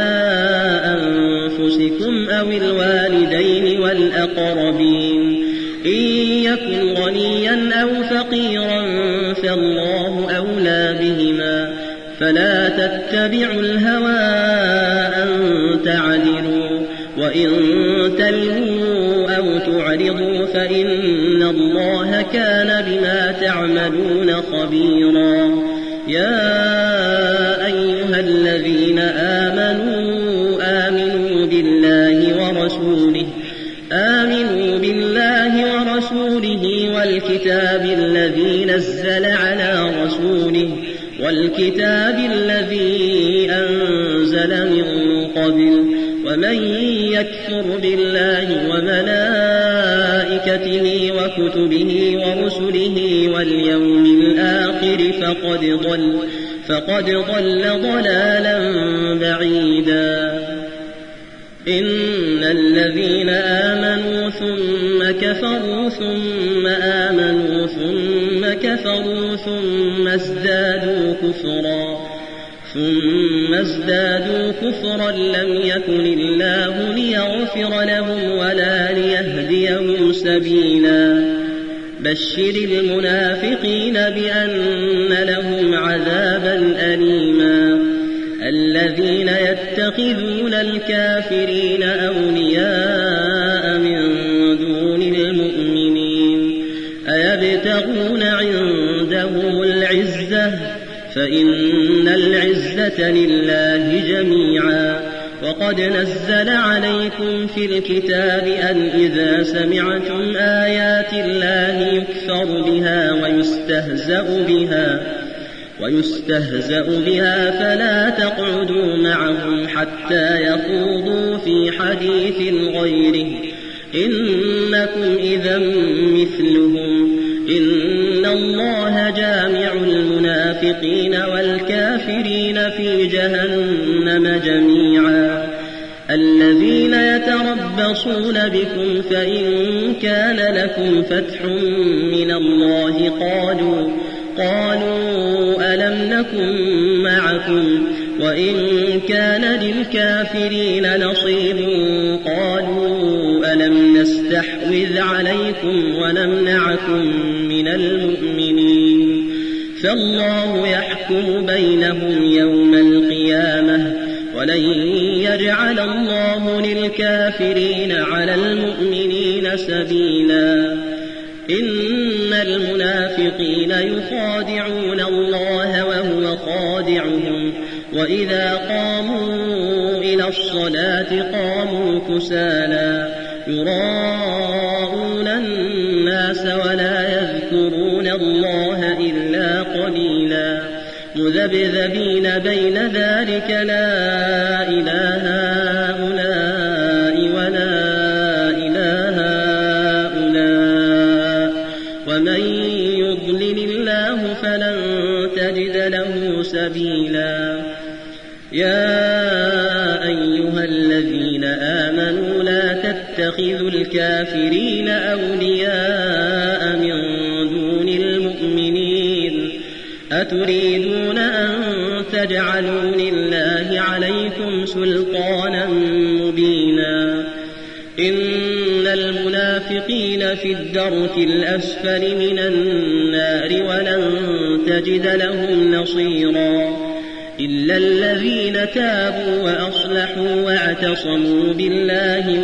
أنفسكم أو الوالدين والأقربين إن يكن غنيا أو فقيرا فالله أولى بهما فلا تتبعوا الهوى أن تعدلوا وإن تلووا أو تعرضوا فإن الله كان بما تعملون خبيرا. يا أيها الذين آمنوا آمنوا بالله ورسوله والكتاب الذي نزل على رسوله والكتاب الذي أنزل من قبل ومن يكفر بالله وملائكته وكتبه ورسله واليوم الآخر فقد ضل ضلالا بعيدا. إن الذين آمنوا ثم كفروا ثم آمنوا ثم كفروا ثم ازدادوا كفرا لم يكن الله ليغفر لهم ولا ليهديهم سبيلا. بشر المنافقين بأن لهم عذابا أليما. الذين يتخذون الكافرين أولياء من دون المؤمنين أيبتغون عندهم العزة فإن العزة لله جميعا. وقد نزل عليكم في الكتاب أن إذا سمعتم آيات الله يكفر بها ويستهزأ بها فلا تقعدوا معهم حتى يخوضوا في حديث غيره إنكم إذا مثلهم إن الله جامع المنافقين والكافرين في جهنم جميعا الذين يتربصون بكم فإن كان لكم فتح من الله قالوا ألم نكن معكم وإن كان للكافرين نصيب قالوا ألم نستحوذ عليكم ونمنعكم من المؤمنين فالله يحكم بينهم يوم القيامة ولن يجعل الله للكافرين على المؤمنين سبيلا إن المنافقين يخادعون الله وهو خادعهم وإذا قاموا إلى الصلاة قاموا كسالى يراءون الناس ولا يذكرون الله إلا قليلا مذبذبين بين ذلك لا إله هؤلاء ولا إله هؤلاء ومن يضلل الله فلن تجد له سبيلا يا أيها الذين آمنوا لا تتخذوا الكافرين أولياء من دون المؤمنين أتريدون أن تجعلوا لله عليكم سلطانا مبينا إن المنافقين في الدرك الأسفل من النار ولن تجد لهم نصيرا إلا الذين تابوا وأصلحوا واعتصموا بالله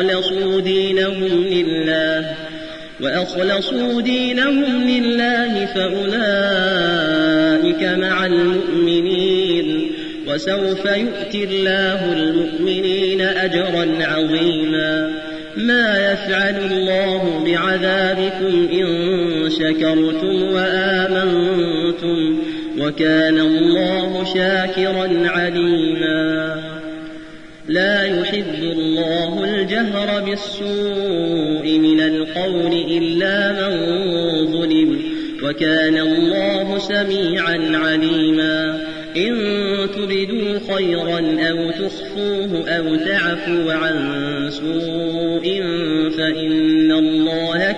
وأخلصوا دينهم لله فأولئك مع المؤمنين وسوف يؤتي الله المؤمنين أجرا عظيما ما يفعل الله بعذابكم إن شكرتم وآمنتم وكان الله شاكرا عليما لا يحب الله الجهر بالسوء من القول إلا من ظلم وكان الله سميعا عليما إن تبدوا خيرا أو تخفوه أو تعفوا عن سوء فإن الله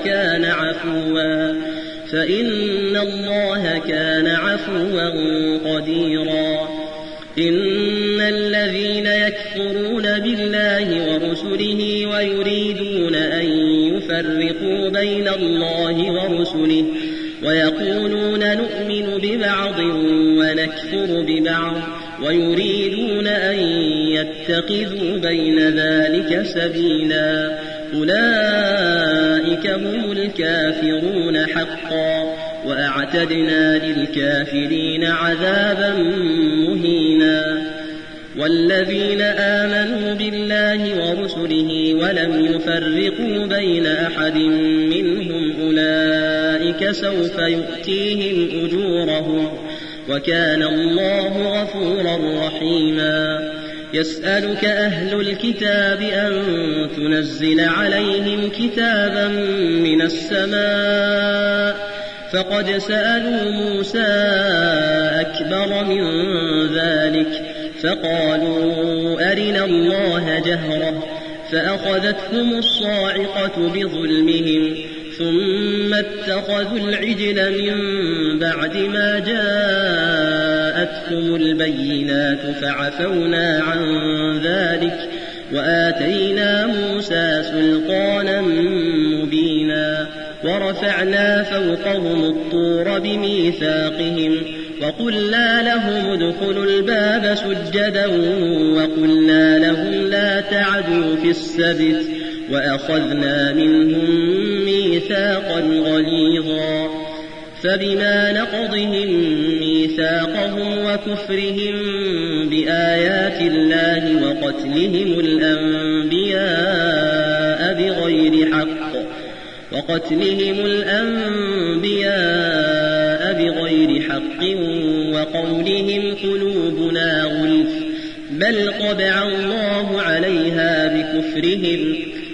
كان عفوا قديرا إن الذين يكفرون بالله ورسله ويريدون أن يفرقوا بين الله ورسله ويقولون نؤمن ببعض ونكفر ببعض ويريدون أن يتخذوا بين ذلك سبيلا أولئك هم الكافرون حقا وأعتدنا للكافرين عذابا مهينا والذين آمنوا بالله ورسله ولم يفرقوا بين أحد منهم أولئك سوف يؤتيهم أجورهم وكان الله غفورا رحيما يسألك أهل الكتاب أن تنزل عليهم كتابا من السماء فقد سألوا موسى أكبر من ذلك فقالوا أرنا الله جهرة فأخذتهم الصاعقة بظلمهم ثم اتخذوا العجل من بعد ما جاءتهم البينات فعفونا عن ذلك وآتينا موسى سلطانا مبينا ورفعنا فوقهم الطور بميثاقهم وقلنا لهم ادخلوا الباب سجدا وقلنا لهم لا تعدوا في السبت وأخذنا منهم ميثاقا غليظا فبما نقضهم ميثاقهم وكفرهم بآيات الله وقتلهم الأنبياء بغير حق وقولهم قلوبنا غلف بل طبع الله عليها بكفرهم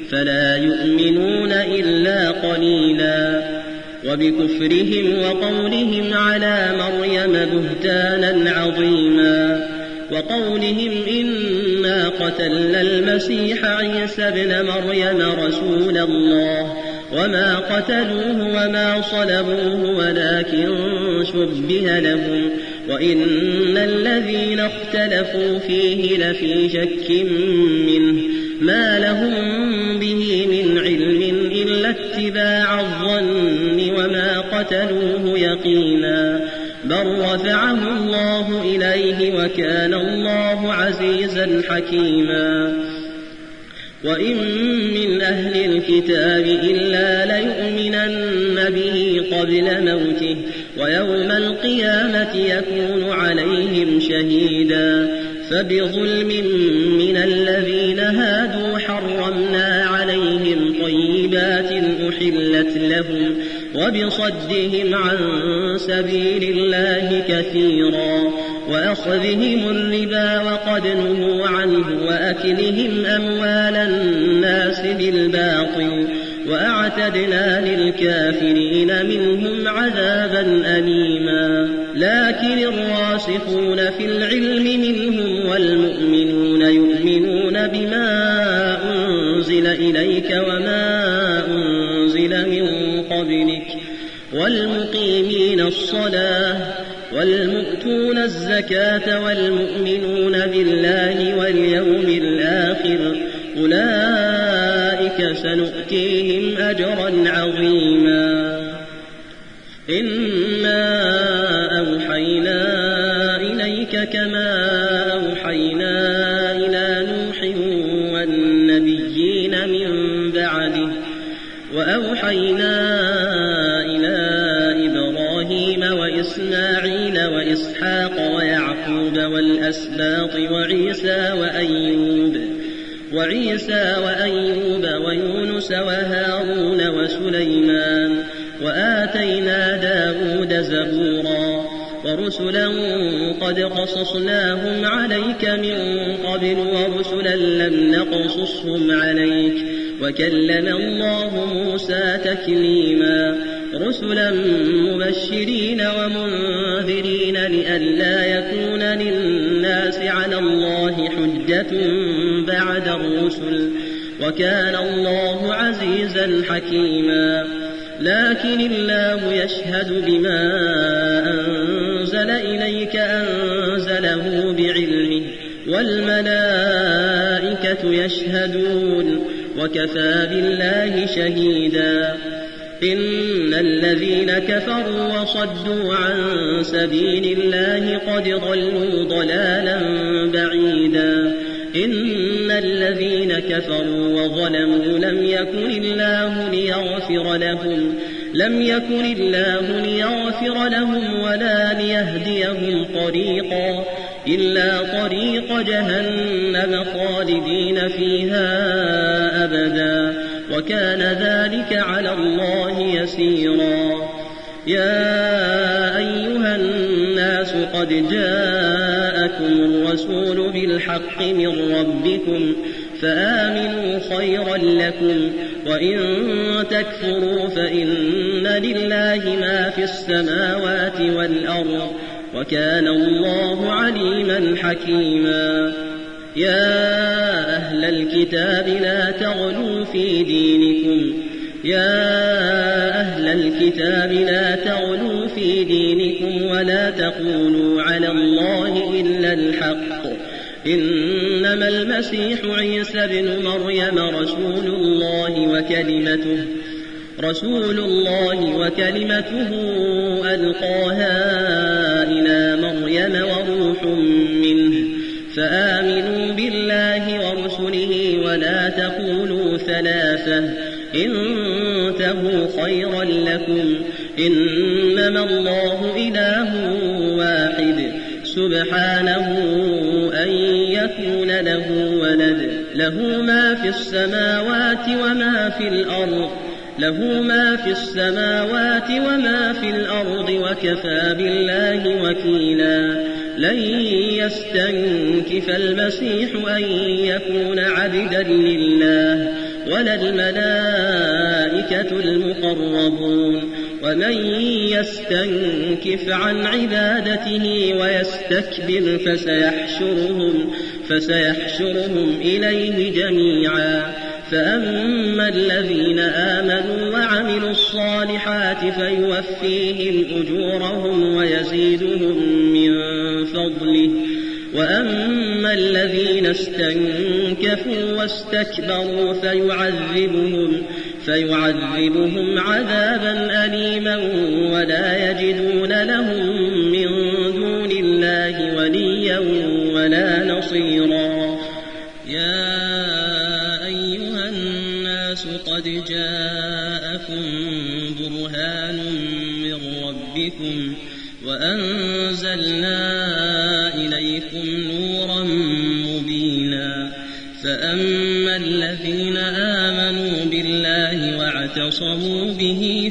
فلا يؤمنون إلا قليلا. وبكفرهم وقولهم على مريم بهتانا عظيما، وقولهم إنا قتلنا المسيح عيسى ابن مريم رسول الله وما قتلوه وما صلبوه ولكن شبه لهم، وإن الذين اختلفوا فيه لفي شك منه ما لهم به من علم إلا اتباع الظن وما قتلوه يقينا، بل رفعه الله إليه وكان الله عزيزا حكيما. وإن من أهل الكتاب إلا ليؤمنن به قبل موته ويوم القيامة يكون عليهم شهيدا. فبظلم من الذين هادوا حرمنا عليهم طيبات أحلت لهم وبصدهم عن سبيل الله كثيرا وأخذهم الربا وقد نهوا عنه وأكلهم أموال الناس بالباطل وأعتدنا للكافرين منهم عذابا أليما. لكن الراسخون في العلم منهم والمؤمنون يؤمنون بما أنزل إليك وما أنزل من قبلك والمقيمين الصلاة والمؤتون الزكاة والمؤمنون بالله واليوم الآخر أولئك سنؤتيهم أجرا عظيما. إنا أوحينا إليك كما أوحينا إلى نوح والنبيين من بعده وأوحينا إلى إبراهيم وإسماعيل وإسحاق ويعقوب والأسباط وعيسى وأيوب ويونس وهارون وسليمان وآتينا داود زبورا ورسلا قد قصصناهم عليك من قبل ورسلا لم نقصصهم عليك وكلم الله موسى تكليما. رسلا مبشرين ومنذرين لئلا يكون للناس على الله حجة بعد الرسل وكان الله عزيزا حكيما. لكن الله يشهد بما أنزل إليك أنزله بعلمه والملائكة يشهدون وكفى بالله شهيدا. إن الذين كفروا وصدوا عن سبيل الله قد ضلوا ضلالا بعيدا. إن الذين كفروا وظلموا لم يكن الله ليغفر لهم ولا ليهديهم طريقا إلا طريق جهنم خالدين فيها أبدا وكان ذلك على الله يسيرا. يا أيها الناس قد جاءكم الرسول بالحق من ربكم فآمنوا خيرا لكم وإن تكفروا فإن لله ما في السماوات والأرض وكان الله عليما حكيما. يا أهل الكتاب لا تغلوا في دينكم ولا تقولوا على الله إلا الحق. إنما المسيح عيسى ابن مريم رسول الله وكلمته ألقاها إلى مريم وروح منه فآمنوا بالله ورسله ولا تقولوا ثلاثة انتهوا خيرا لكم إنما الله إله واحد سبحانه أن يكون له ولد له ما في السماوات وما في الأرض وكفى بالله وكيلا. لن يستنكف المسيح أن يكون عبدا لله ولا الملائكة المقربون ومن يستنكف عن عبادته ويستكبر فسيحشرهم إليه جميعا فأما الذين آمنوا وعملوا الصالحات فيوفيهم أجورهم ويزيدهم من فضله وأما الذين استنكفوا واستكبروا فيعذبهم عذابا أليما ولا يجدون لهم من دون الله وليا ولا نصيرا. يا أيها الناس قد جاءكم برهان من ربكم وأنزلنا إليكم نورا مبينا فأما الذين آمنوا بالله واعتصموا به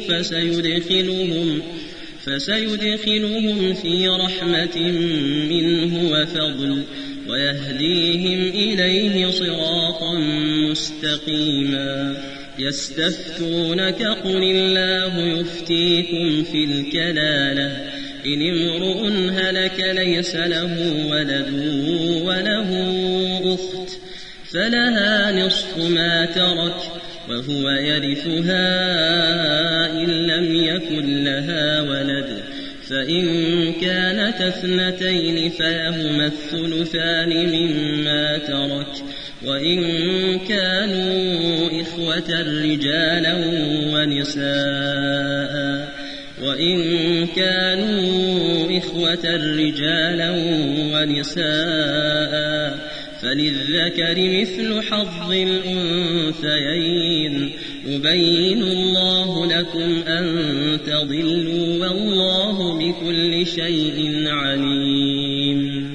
فسيدخلهم في رحمة منه وفضل ويهديهم إليه صراطا مستقيما. يستفتونك قل الله يفتيكم في الكلالة إن امرؤ هلك ليس له ولد وله أخت فلها نصف ما ترك وهو يرثها إن لم يكن لها ولد فإن كانت اثنتين فلهما الثلثان مما ترك وإن كانوا إخوة رجالا ونساء فللذكر مثل حظ الأنثيين يبين الله لكم أن تضلوا والله بكل شيء عليم.